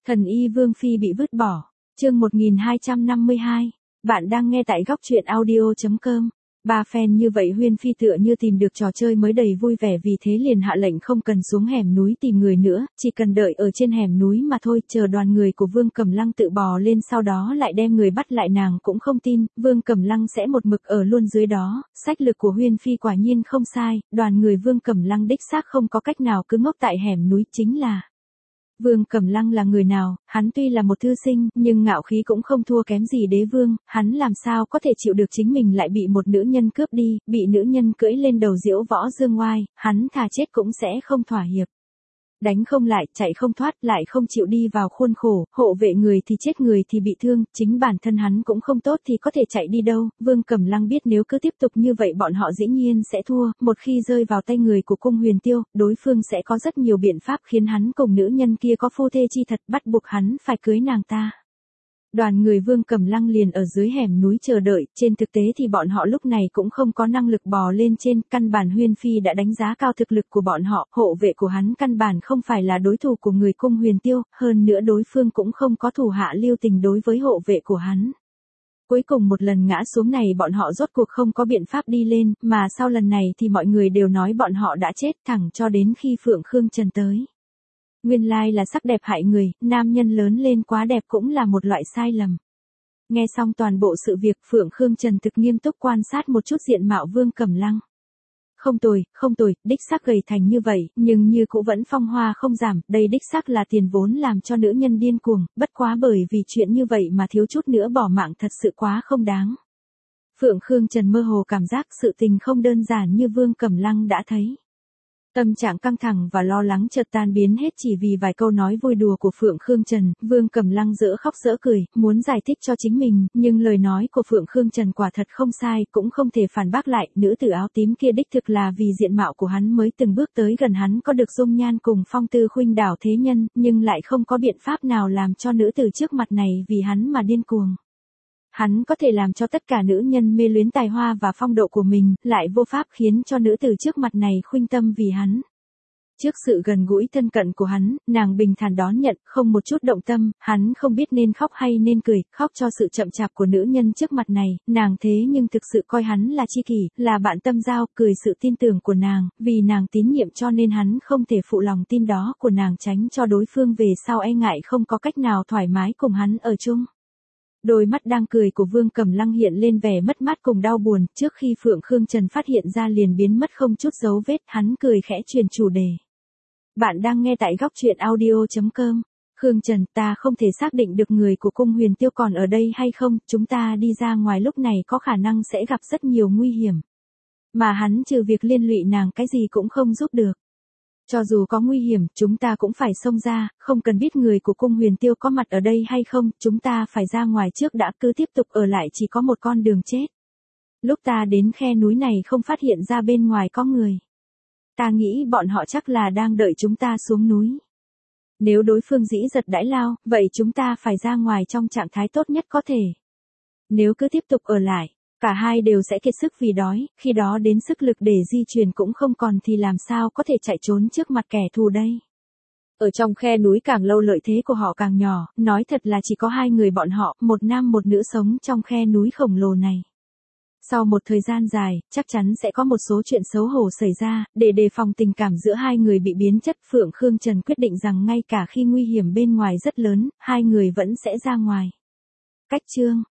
Thần y Vương Phi bị vứt bỏ. Chương 1252. Bạn đang nghe tại góc truyện audio.com. Ba phen như vậy Huyên Phi tựa như tìm được trò chơi mới đầy vui vẻ, vì thế liền hạ lệnh không cần xuống hẻm núi tìm người nữa, chỉ cần đợi ở trên hẻm núi mà thôi, chờ đoàn người của Vương Cẩm Lăng tự bò lên sau đó lại đem người bắt lại. Nàng cũng không tin, Vương Cẩm Lăng sẽ một mực ở luôn dưới đó. Sách lược của Huyên Phi quả nhiên không sai, đoàn người Vương Cẩm Lăng đích xác không có cách nào cứ ngốc tại hẻm núi. Chính là Vương Cẩm Lăng là người nào, hắn tuy là một thư sinh, nhưng ngạo khí cũng không thua kém gì đế vương, hắn làm sao có thể chịu được chính mình lại bị một nữ nhân cướp đi, bị nữ nhân cưỡi lên đầu diễu võ dương oai, hắn thà chết cũng sẽ không thỏa hiệp. Đánh không lại, chạy không thoát, lại không chịu đi vào khuôn khổ, hộ vệ người thì chết người thì bị thương, chính bản thân hắn cũng không tốt thì có thể chạy đi đâu. Vương Cẩm Lăng biết nếu cứ tiếp tục như vậy bọn họ dĩ nhiên sẽ thua, một khi rơi vào tay người của cung Huyền Tiêu, đối phương sẽ có rất nhiều biện pháp khiến hắn cùng nữ nhân kia có phu thê chi thật, bắt buộc hắn phải cưới nàng ta. Đoàn người Vương Cẩm Lăng liền ở dưới hẻm núi chờ đợi, trên thực tế thì bọn họ lúc này cũng không có năng lực bò lên trên, căn bản Huyên Phi đã đánh giá cao thực lực của bọn họ, hộ vệ của hắn căn bản không phải là đối thủ của người cung Huyền Tiêu, hơn nữa đối phương cũng không có thủ hạ lưu tình đối với hộ vệ của hắn. Cuối cùng một lần ngã xuống này bọn họ rốt cuộc không có biện pháp đi lên, mà sau lần này thì mọi người đều nói bọn họ đã chết, thẳng cho đến khi Phượng Khương Trần tới. Nguyên lai là sắc đẹp hại người, nam nhân lớn lên quá đẹp cũng là một loại sai lầm. Nghe xong toàn bộ sự việc, Phượng Khương Trần thực nghiêm túc quan sát một chút diện mạo Vương Cẩm Lăng. Không tồi, đích xác gầy thành như vậy, nhưng như cũ vẫn phong hoa không giảm, đây đích xác là tiền vốn làm cho nữ nhân điên cuồng, bất quá bởi vì chuyện như vậy mà thiếu chút nữa bỏ mạng thật sự quá không đáng. Phượng Khương Trần mơ hồ cảm giác sự tình không đơn giản như Vương Cẩm Lăng đã thấy. Tâm trạng căng thẳng và lo lắng chợt tan biến hết chỉ vì vài câu nói vui đùa của Phượng Khương Trần. Vương Cẩm Lăng dở khóc dở cười, muốn giải thích cho chính mình, nhưng lời nói của Phượng Khương Trần quả thật không sai, cũng không thể phản bác lại. Nữ tử áo tím kia đích thực là vì diện mạo của hắn mới từng bước tới gần hắn, có được dung nhan cùng phong tư khuynh đảo thế nhân, nhưng lại không có biện pháp nào làm cho nữ tử trước mặt này vì hắn mà điên cuồng. Hắn có thể làm cho tất cả nữ nhân mê luyến tài hoa và phong độ của mình, lại vô pháp khiến cho nữ tử trước mặt này khuynh tâm vì hắn. Trước sự gần gũi thân cận của hắn, nàng bình thản đón nhận, không một chút động tâm, hắn không biết nên khóc hay nên cười, khóc cho sự chậm chạp của nữ nhân trước mặt này, nàng thế nhưng thực sự coi hắn là tri kỷ, là bạn tâm giao, cười sự tin tưởng của nàng, vì nàng tín nhiệm cho nên hắn không thể phụ lòng tin đó của nàng, tránh cho đối phương về sau e ngại không có cách nào thoải mái cùng hắn ở chung. Đôi mắt đang cười của Vương Cẩm Lăng hiện lên vẻ mất mát cùng đau buồn, trước khi Phượng Khương Trần phát hiện ra liền biến mất không chút dấu vết, hắn cười khẽ truyền chủ đề. Bạn đang nghe tại góc truyện audio.com. Khương Trần, ta không thể xác định được người của cung Huyền Tiêu còn ở đây hay không, chúng ta đi ra ngoài lúc này có khả năng sẽ gặp rất nhiều nguy hiểm. Mà hắn trừ việc liên lụy nàng cái gì cũng không giúp được. Cho dù có nguy hiểm, chúng ta cũng phải xông ra, không cần biết người của cung Huyền Tiêu có mặt ở đây hay không, chúng ta phải ra ngoài trước đã, cứ tiếp tục ở lại chỉ có một con đường chết. Lúc ta đến khe núi này không phát hiện ra bên ngoài có người. Ta nghĩ bọn họ chắc là đang đợi chúng ta xuống núi. Nếu đối phương dĩ giật đãi lao, vậy chúng ta phải ra ngoài trong trạng thái tốt nhất có thể. Nếu cứ tiếp tục ở lại, cả hai đều sẽ kiệt sức vì đói, khi đó đến sức lực để di chuyển cũng không còn thì làm sao có thể chạy trốn trước mặt kẻ thù đây. Ở trong khe núi càng lâu lợi thế của họ càng nhỏ, nói thật là chỉ có hai người bọn họ, một nam một nữ sống trong khe núi khổng lồ này. Sau một thời gian dài, chắc chắn sẽ có một số chuyện xấu hổ xảy ra, để đề phòng tình cảm giữa hai người bị biến chất, Phượng Khương Trần quyết định rằng ngay cả khi nguy hiểm bên ngoài rất lớn, hai người vẫn sẽ ra ngoài. Cách chương